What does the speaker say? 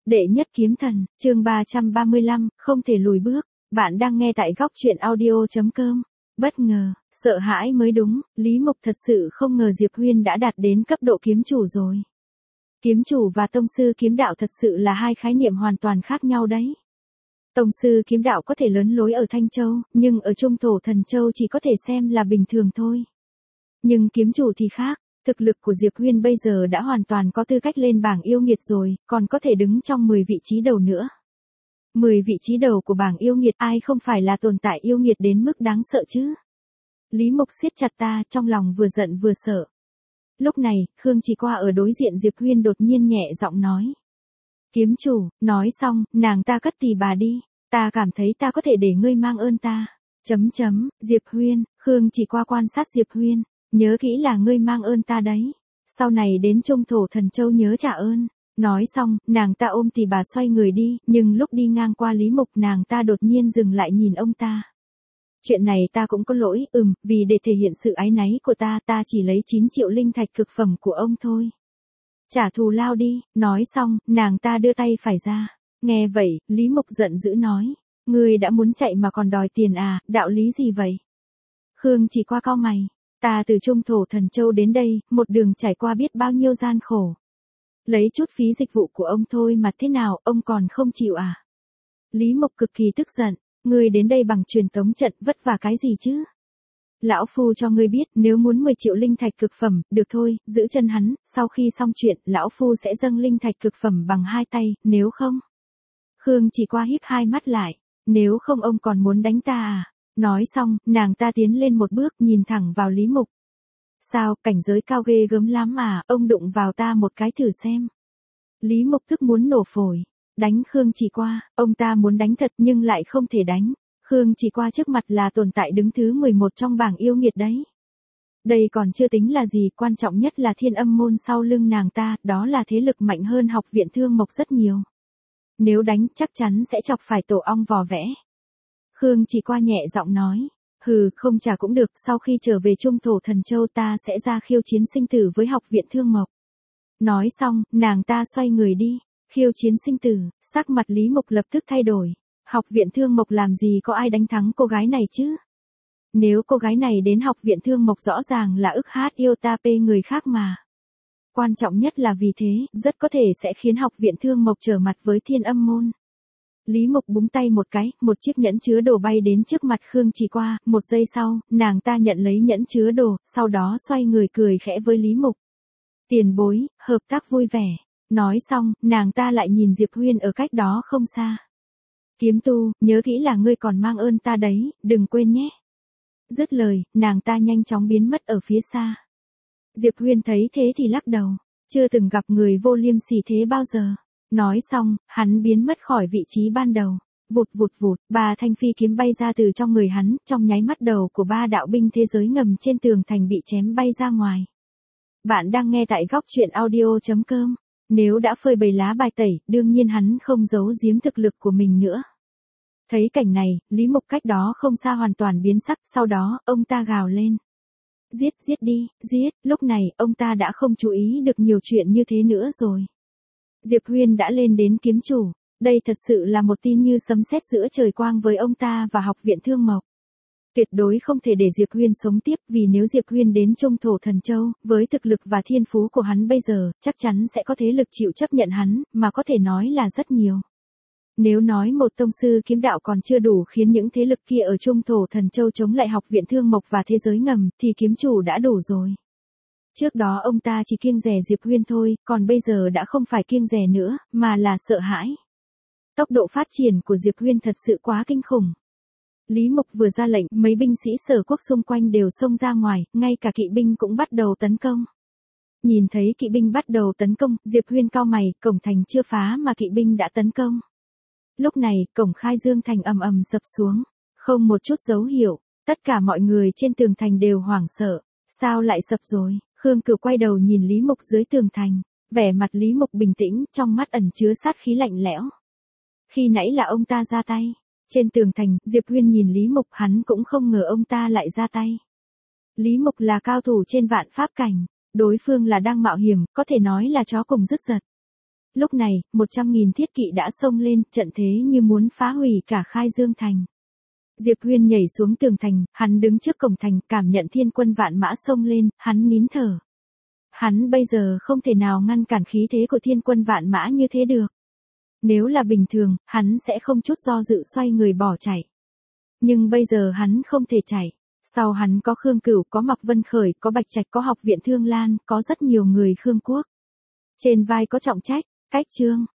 Đệ nhất kiếm thần, chương 335, không thể lùi bước. Bạn đang nghe tại góc truyện audio.com. Bất ngờ, sợ hãi mới đúng, Lý Mục thật sự không ngờ Diệp Huyên đã đạt đến cấp độ kiếm chủ rồi. Kiếm chủ và tông sư kiếm đạo thật sự là hai khái niệm hoàn toàn khác nhau đấy. Tông sư kiếm đạo có thể lớn lối ở Thanh Châu, nhưng ở Trung Thổ Thần Châu chỉ có thể xem là bình thường thôi. Nhưng kiếm chủ thì khác. Thực lực của Diệp Huyên bây giờ đã hoàn toàn có tư cách lên bảng yêu nghiệt rồi, còn có thể đứng trong 10 vị trí đầu nữa. 10 vị trí đầu của bảng yêu nghiệt ai không phải là tồn tại yêu nghiệt đến mức đáng sợ chứ? Lý Mục siết chặt ta, trong lòng vừa giận vừa sợ. Lúc này, Khương Chỉ Qua ở đối diện Diệp Huyên đột nhiên nhẹ giọng nói. Kiếm chủ, nói xong, nàng ta cất tỳ bà đi, ta cảm thấy ta có thể để ngươi mang ơn ta. Diệp Huyên, Khương Chỉ Qua quan sát Diệp Huyên. Nhớ kỹ là ngươi mang ơn ta đấy. Sau này đến Trung Thổ Thần Châu nhớ trả ơn. Nói xong, nàng ta ôm tỳ bà xoay người đi, nhưng lúc đi ngang qua Lý Mục nàng ta đột nhiên dừng lại nhìn ông ta. Chuyện này ta cũng có lỗi, vì để thể hiện sự áy náy của ta chỉ lấy 9 triệu linh thạch cực phẩm của ông thôi. Trả thù lao đi, nói xong, nàng ta đưa tay phải ra. Nghe vậy, Lý Mục giận dữ nói. Ngươi đã muốn chạy mà còn đòi tiền à, đạo lý gì vậy? Khương Chỉ Qua cau mày. Ta từ Trung Thổ Thần Châu đến đây, một đường trải qua biết bao nhiêu gian khổ. Lấy chút phí dịch vụ của ông thôi mà thế nào, ông còn không chịu à? Lý Mục cực kỳ tức giận, ngươi đến đây bằng truyền tống trận vất vả cái gì chứ? Lão Phu cho ngươi biết, nếu muốn 10 triệu linh thạch cực phẩm, được thôi, giữ chân hắn, sau khi xong chuyện, Lão Phu sẽ dâng linh thạch cực phẩm bằng 2 tay, nếu không. Khương Chỉ Qua híp hai mắt lại, nếu không ông còn muốn đánh ta à? Nói xong, nàng ta tiến lên một bước nhìn thẳng vào Lý Mục. Sao, cảnh giới cao ghê gớm lắm à, ông đụng vào ta một cái thử xem. Lý Mục tức muốn nổ phổi. Đánh Khương Chỉ Qua, ông ta muốn đánh thật nhưng lại không thể đánh. Khương Chỉ Qua trước mặt là tồn tại đứng thứ 11 trong bảng yêu nghiệt đấy. Đây còn chưa tính là gì, quan trọng nhất là Thiên Âm môn sau lưng nàng ta, đó là thế lực mạnh hơn Học viện Thương Mộc rất nhiều. Nếu đánh chắc chắn sẽ chọc phải tổ ong vò vẽ. Khương Chỉ Qua nhẹ giọng nói, không trả cũng được, sau khi trở về Trung Thổ Thần Châu ta sẽ ra khiêu chiến sinh tử với Học viện Thương Mộc. Nói xong, nàng ta xoay người đi, khiêu chiến sinh tử, sắc mặt Lý Mục lập tức thay đổi. Học viện Thương Mộc làm gì có ai đánh thắng cô gái này chứ? Nếu cô gái này đến Học viện Thương Mộc rõ ràng là ức hát yêu ta pê người khác mà. Quan trọng nhất là vì thế, rất có thể sẽ khiến Học viện Thương Mộc trở mặt với Thiên Âm môn. Lý Mục búng tay một cái, một chiếc nhẫn chứa đồ bay đến trước mặt Khương Chỉ Qua, một giây sau, nàng ta nhận lấy nhẫn chứa đồ, sau đó xoay người cười khẽ với Lý Mục. Tiền bối, hợp tác vui vẻ. Nói xong, nàng ta lại nhìn Diệp Huyên ở cách đó không xa. Kiếm tu, nhớ kỹ là ngươi còn mang ơn ta đấy, đừng quên nhé. Dứt lời, nàng ta nhanh chóng biến mất ở phía xa. Diệp Huyên thấy thế thì lắc đầu, chưa từng gặp người vô liêm sỉ thế bao giờ. Nói xong, hắn biến mất khỏi vị trí ban đầu. Vụt, 3 thanh phi kiếm bay ra từ trong người hắn, trong nháy mắt đầu của 3 đạo binh thế giới ngầm trên tường thành bị chém bay ra ngoài. Bạn đang nghe tại góc truyện audio.com. Nếu đã phơi bày lá bài tẩy, đương nhiên hắn không giấu giếm thực lực của mình nữa. Thấy cảnh này, Lý Mục cách đó không xa hoàn toàn biến sắc, sau đó, ông ta gào lên. Giết đi, giết, lúc này, ông ta đã không chú ý được nhiều chuyện như thế nữa rồi. Diệp Huyên đã lên đến kiếm chủ, đây thật sự là một tin như sấm sét giữa trời quang với ông ta và Học viện Thương Mộc. Tuyệt đối không thể để Diệp Huyên sống tiếp, vì nếu Diệp Huyên đến Trung Thổ Thần Châu, với thực lực và thiên phú của hắn bây giờ, chắc chắn sẽ có thế lực chịu chấp nhận hắn, mà có thể nói là rất nhiều. Nếu nói một tông sư kiếm đạo còn chưa đủ khiến những thế lực kia ở Trung Thổ Thần Châu chống lại Học viện Thương Mộc và thế giới ngầm, thì kiếm chủ đã đủ rồi. Trước đó ông ta chỉ kiêng dè Diệp Huyên thôi, còn bây giờ đã không phải kiêng dè nữa, mà là sợ hãi. Tốc độ phát triển của Diệp Huyên thật sự quá kinh khủng. Lý Mục vừa ra lệnh, mấy binh sĩ Sở Quốc xung quanh đều xông ra ngoài, ngay cả kỵ binh cũng bắt đầu tấn công. Nhìn thấy kỵ binh bắt đầu tấn công, Diệp Huyên cau mày, cổng thành chưa phá mà kỵ binh đã tấn công. Lúc này, cổng Khai Dương thành ầm ầm sập xuống, không một chút dấu hiệu, tất cả mọi người trên tường thành đều hoảng sợ, sao lại sập rồi? Khương Cửu quay đầu nhìn Lý Mục dưới tường thành, vẻ mặt Lý Mục bình tĩnh, trong mắt ẩn chứa sát khí lạnh lẽo. Khi nãy là ông ta ra tay. Trên tường thành, Diệp Huyên nhìn Lý Mục, hắn cũng không ngờ ông ta lại ra tay. Lý Mục là cao thủ trên vạn pháp cảnh, đối phương là đang mạo hiểm, có thể nói là chó cùng dứt giật. Lúc này, 100.000 thiết kỵ đã xông lên, trận thế như muốn phá hủy cả Khai Dương thành. Diệp Huyên nhảy xuống tường thành, hắn đứng trước cổng thành, cảm nhận thiên quân vạn mã xông lên, hắn nín thở. Hắn bây giờ không thể nào ngăn cản khí thế của thiên quân vạn mã như thế được. Nếu là bình thường, hắn sẽ không chút do dự xoay người bỏ chạy. Nhưng bây giờ hắn không thể chạy. Sau hắn có Khương Cửu, có Mạc Vân Khởi, có Bạch Trạch, có Học viện Thương Lan, có rất nhiều người Khương quốc. Trên vai có trọng trách, cách chương.